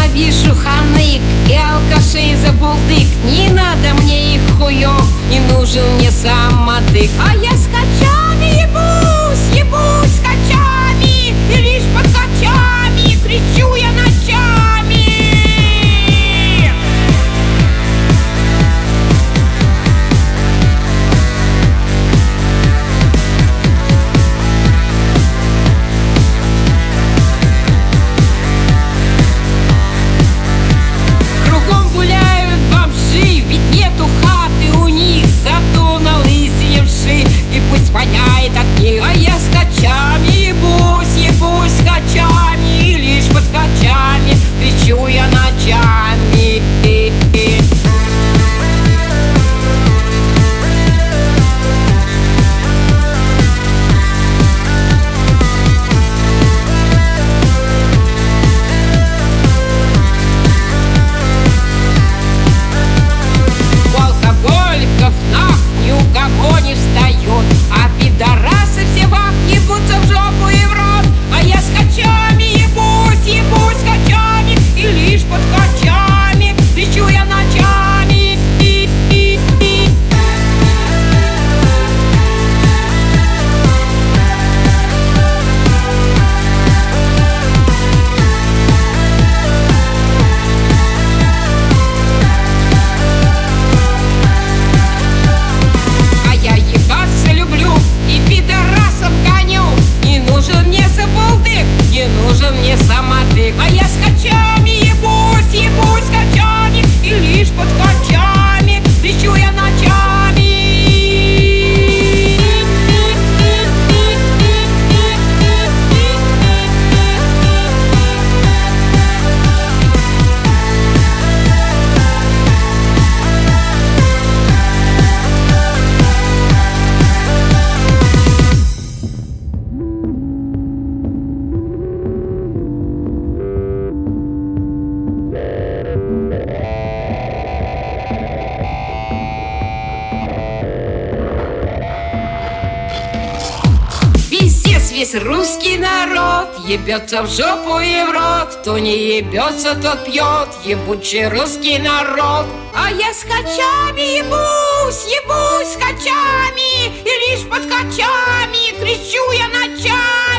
Ненавижу ханык и алкашей за булдык. Не надо мне их хуёв, не нужен мне сам мотык. А я с качами ебусь с качами, и лишь под качами кричу я ночами. Кругом гуляют бомжи, ведь нету хаты у них, зато на лысине вши, и пусть воняет от них. А я с качами ебусь с качами, и лишь под качами кричу я ночами. У алкоголиков нах ни у кого не встает, а пидорасы все вах ебутся в жопу и в рот. А я с качами ебусь с качами, и лишь под качами кричу я ночами. А я ебаться люблю и пидорасов гоню. Не нужен мне забулдык, не нужен мне самотык. А я с качами ебусь с качами, и лишь под качами кричу я ночами. Пиздец, весь русский народ ебется в жопу и в рот. Кто не ебется, тот пьет, ебучий русский народ. А я с качами ебусь с качами, и лишь под качами кричу я ночами.